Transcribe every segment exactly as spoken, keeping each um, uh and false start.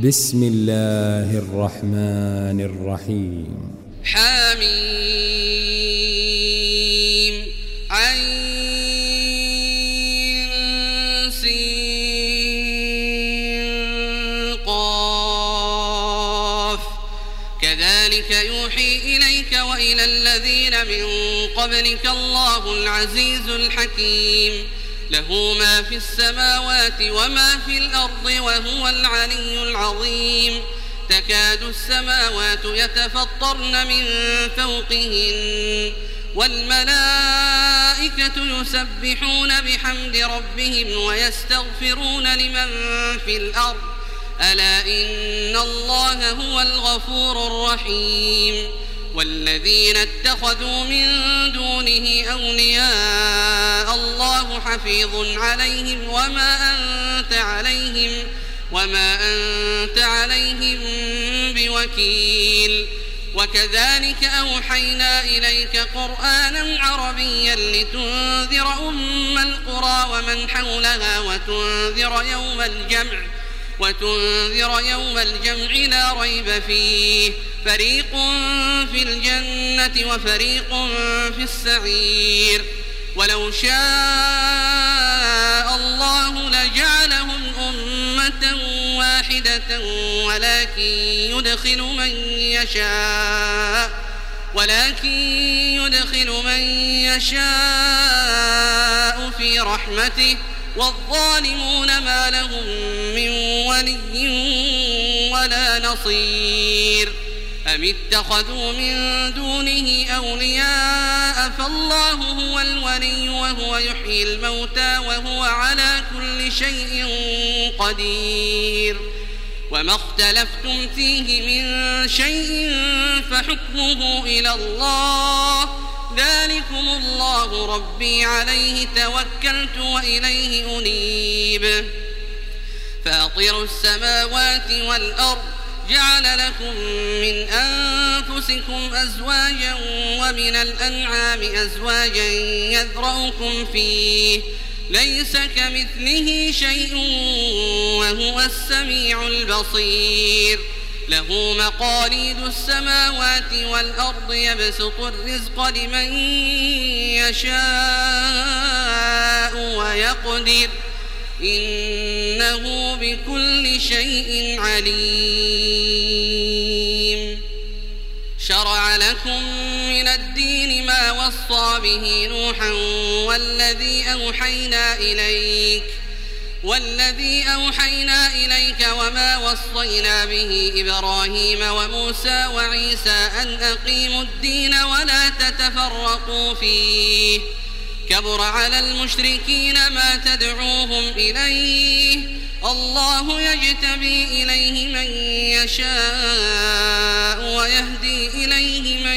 بسم الله الرحمن الرحيم. حميم عين سين قاف كذلك يوحي إليك وإلى الذين من قبلك الله العزيز الحكيم له ما في السماوات وما في الأرض وهو العلي العظيم تكاد السماوات يتفطرن من فوقهن والملائكة يسبحون بحمد ربهم ويستغفرون لمن في الأرض ألا إن الله هو الغفور الرحيم والذين اتخذوا من دونه أولياء الله حفيظ عليهم وما أنت عليهم وما أنت عليهم بوكيل وكذلك أوحينا إليك قرآنا عربيا لتنذر أم القرى ومن حولها وتنذر يوم الجمع وتنذر يوم الجمع لا ريب فيه فريق في الجنة وفريق في السعير ولو شاء الله لجعلهم أمة واحدة ولكن يدخل من يشاء ولكن يدخل من يشاء في رحمته والظالمون ما لهم من ولي ولا نصير أم اتخذوا من دونه أولياء فالله هو الولي وهو يحيي الموتى وهو على كل شيء قدير وما اختلفتم فيه من شيء فحكمه إلى الله ذلكم الله ربي عليه توكلت وإليه أنيب فاطر السماوات والأرض جعل لكم من أنفسكم أزواجا ومن الأنعام أزواجا يذرؤكم فيه ليس كمثله شيء وهو السميع البصير له مقاليد السماوات والأرض يبسط الرزق لمن يشاء ويقدر إنه بكل شيء عليم شرع لكم من الدين ما وصى به نوحا والذي أوحينا إليك والذي أوحينا إليك وما وصينا به إبراهيم وموسى وعيسى أن أقيموا الدين ولا تتفرقوا فيه كبر على المشركين ما تدعوهم إليه الله يجتبي إليه من يشاء ويهدي إليه من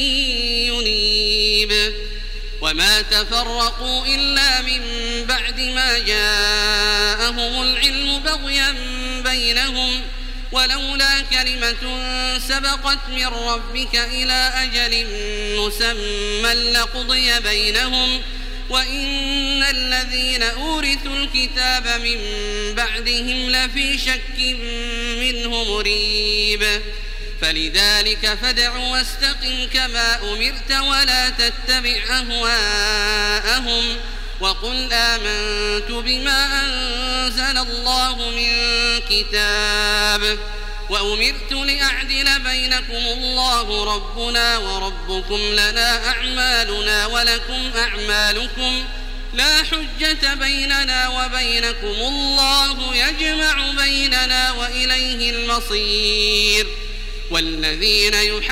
ينيب وما تفرقوا إلا من بعد ما جاءهم العلم بغيا بينهم ولولا كلمة سبقت من ربك إلى أجل مسمى لقضي بينهم وإن الذين أورثوا الكتاب من بعدهم لفي شك منه مريب فلذلك فادع واستقم كما أمرت ولا تتبع أهواءهم وقل آمنت بما أنزل الله من كتاب وأمرت لأعدل بينكم الله ربنا وربكم لنا أعمالنا ولكم أعمالكم لا حجة بيننا وبينكم الله يجمع بيننا وإليه المصير والذين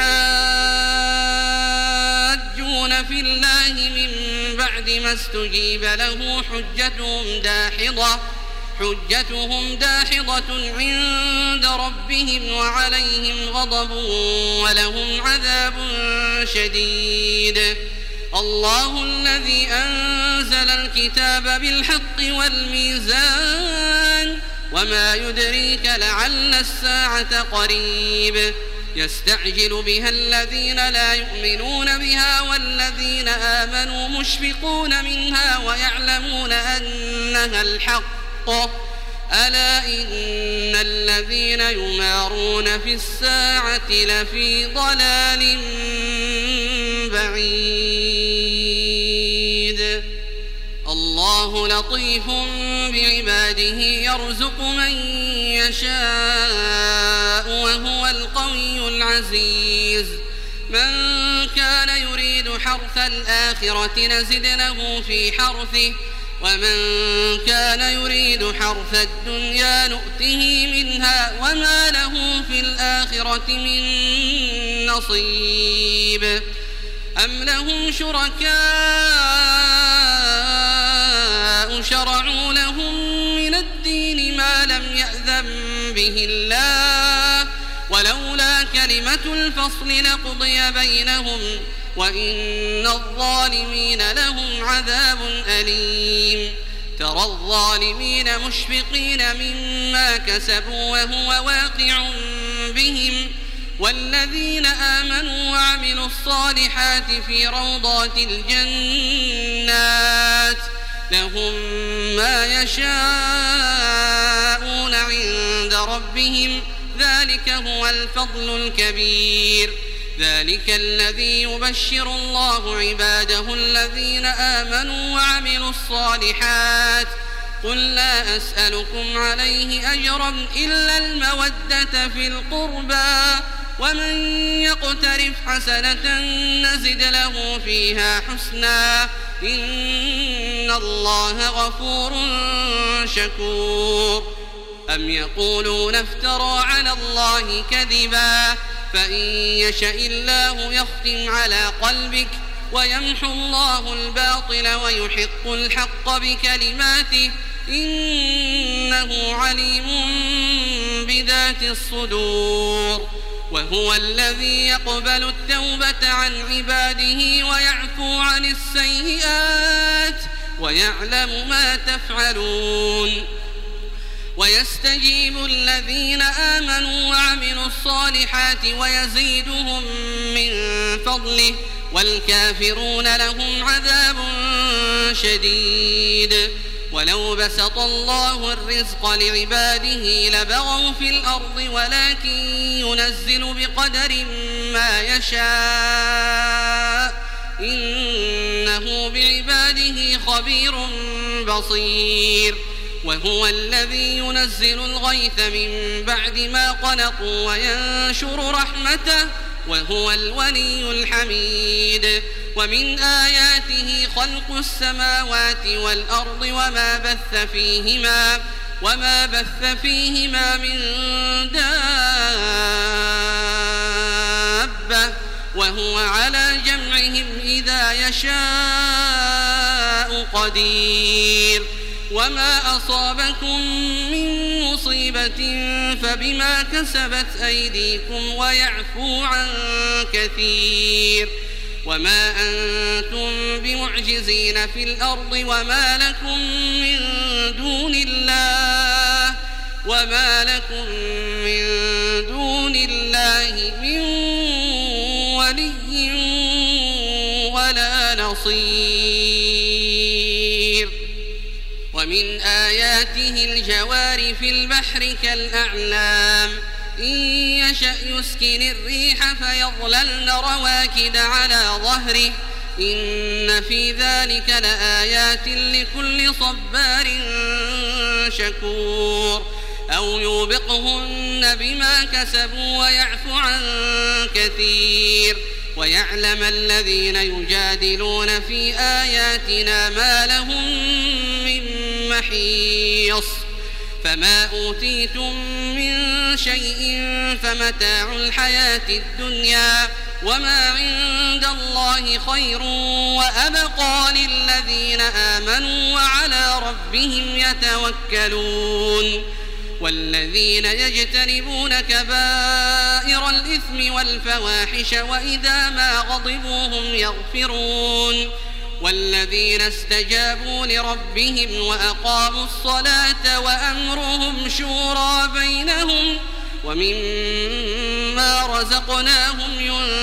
يحاجون في الله من بعد ما استجيب له حجتهم داحضة حجتهم داحضة عند ربهم وعليهم غضب ولهم عذاب شديد الله الذي أنزل الكتاب بالحق والميزان وما يدريك لعل الساعة قريب يستعجل بها الذين لا يؤمنون بها والذين آمنوا مشفقون منها ويعلمون أنها الحق ألا إن الذين يمارون في الساعة لفي ضلال بعيد الله لطيف بعباده يرزق من يشاء وهو القوي العزيز من كان يريد حرث الآخرة نزد له في حرثه ومن كان يريد حرث الدنيا نؤته منها وما له في الآخرة من نصيب أم لهم شركاء شرعوا لهم من الدين ما لم يأذن به الله ولولا كلمة الفصل لقضي بينهم وإن الظالمين لهم عذاب أليم ترى الظالمين مشفقين مما كسبوا وهو واقع بهم والذين آمنوا وعملوا الصالحات في روضات الجنات لهم ما يشاءون عند ربهم ذلك هو الفضل الكبير ذلك الذي يبشر الله عباده الذين آمنوا وعملوا الصالحات قل لا أسألكم عليه أجرا إلا المودة في القربى ومن يقترف حسنة نزد له فيها حسنا إن الله غفور شكور أم يقولون افترى على الله كذبا فإن يشأ الله يختم على قلبك ويمحو الله الباطل ويحق الحق بكلماته إنه عليم بذات الصدور وهو الذي يقبل التوبة عن عباده ويعفو عن السيئات ويعلم ما تفعلون ويستجيب الذين آمنوا وعملوا الصالحات ويزيدهم من فضله والكافرون لهم عذاب شديد ولو بسط الله الرزق لعباده لبغوا في الأرض ولكن ينزل بقدر ما يشاء إنه بعباده خبير بصير وهو الذي ينزل الغيث من بعد ما قنطوا وينشر رحمته وهو الولي الحميد ومن آياته خلق السماوات والأرض وما بث فيهما وما بث فيهما من دابة وهو على جمعهم إذا يشاء قدير وما أصابكم من مصيبة فبما كسبت أيديكم ويعفو عن كثير وما أنتم بمعجزين في الأرض وما لكم من دون الله وما لكم من دون الله من ولي ولا نصير ومن آياته الجوار في البحر كالأعلام إن يشأ يسكن الريح فيظللن رواكد على ظهره إن في ذلك لآيات لكل صبار شكور أو يوبقهن بما كسبوا ويعفو عن كثير ويعلم الذين يجادلون في آياتنا ما لهم من محيص فما أوتيتم من شيء فمتاع الحياة الدنيا وما عند الله خير وأبقى للذين آمنوا وعلى ربهم يتوكلون والذين يجتنبون كبائر الإثم والفواحش وإذا ما غضبوا هم يغفرون والذين استجابوا لربهم وأقاموا الصلاة وأمرهم شورى بينهم ومما رزقناهم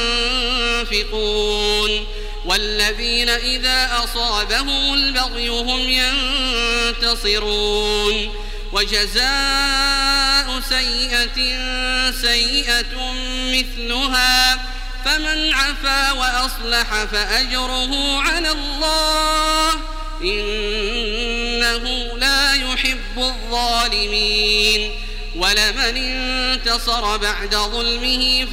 ينفقون والذين إذا أصابهم البغي هم ينتصرون وجزاء سيئة سيئة مثلها فمن عفا وأصلح فأجره على الله إنه لا يحب الظالمين ولمن انتصر بعد ظلمه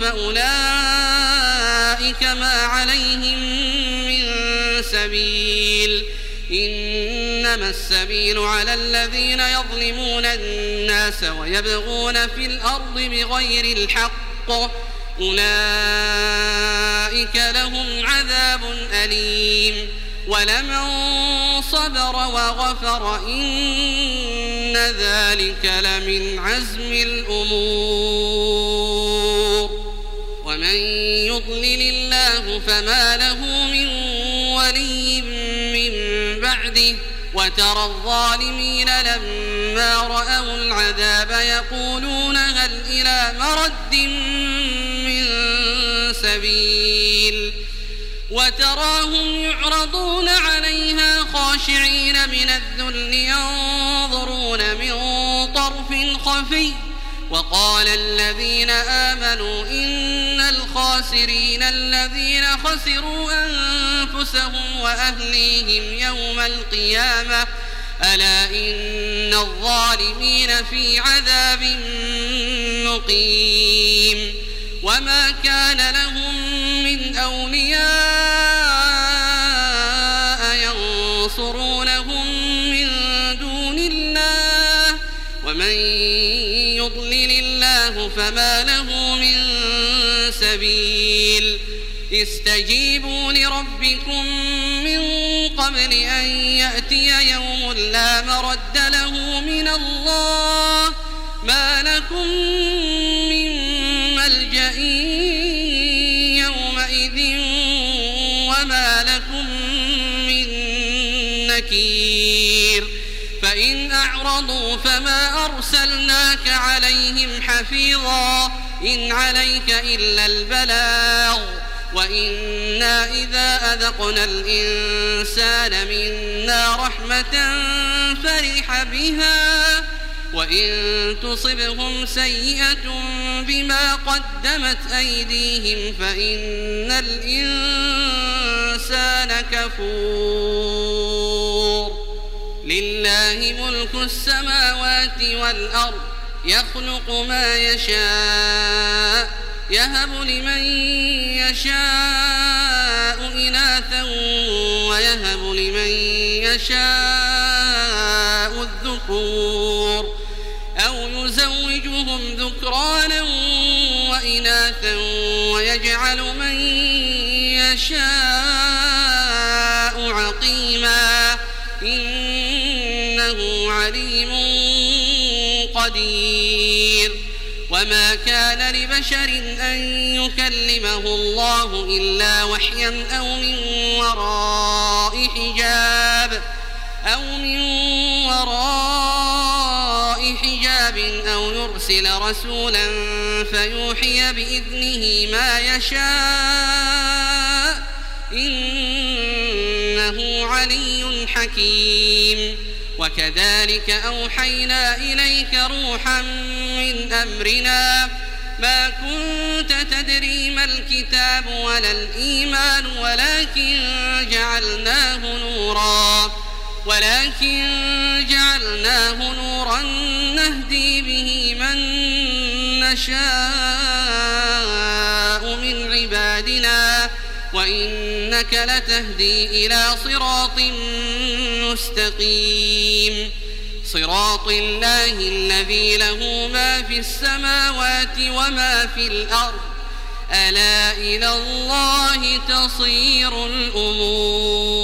فأولئك ما عليهم من سبيل إنما السبيل على الذين يظلمون الناس ويبغون في الأرض بغير الحق أولئك لهم عذاب أليم ولمن صبر وغفر إن ذلك لمن عزم الأمور ومن يضلل الله فما له من ولي من بعده وترى الظالمين لما رأوا العذاب يقولون هل إلى مرد من سبيل وتراهم يعرضون عليها خاشعين من الذل ينظرون من طرف خفي وقال الذين آمنوا إن الخاسرين الذين خسروا أنفسهم وأهليهم يوم القيامة ألا إن الظالمين في عذاب مقيم وما كان لهم من أولياء ينصرونهم من دون الله ومن يضلل الله فما له من سبيل استجيبوا لربكم من قبل أن يأتي يوم لا مرد له من الله ما لكم من ملجأ يومئذ وما لكم من نكير فإن أعرضوا فما أرسلناك عليهم حفيظا إن عليك إلا البلاغ وإنا إذا أذقنا الإنسان منا رحمة فرح بها وإن تصبهم سيئة بما قدمت أيديهم فإن الإنسان كفور لله ملك السماوات والأرض يخلق ما يشاء يهب لمن يشاء إناثا ويهب لمن يشاء الذكور أو يزوجهم ذكرانا وإناثا ويجعل من يشاء عقيما إنه عليم قدير وما كان لبشر أن يكلمه الله إلا وحيا أو من وراء حجاب أو من وراء حجاب أو يرسل رسولا فيوحي بإذنه ما يشاء إنه علي حكيم وكذلك أوحينا إليك روحا من أمرنا ما كنت تدري ما الكتاب ولا الإيمان ولكن جعلناه نورا ولكن جعلناه نورا نهدي به من نشاء من عبادنا وإنك لتهدي إلى صراط مستقيم صراط الله الذي له ما في السماوات وما في الأرض ألا إلى الله تصير الأمور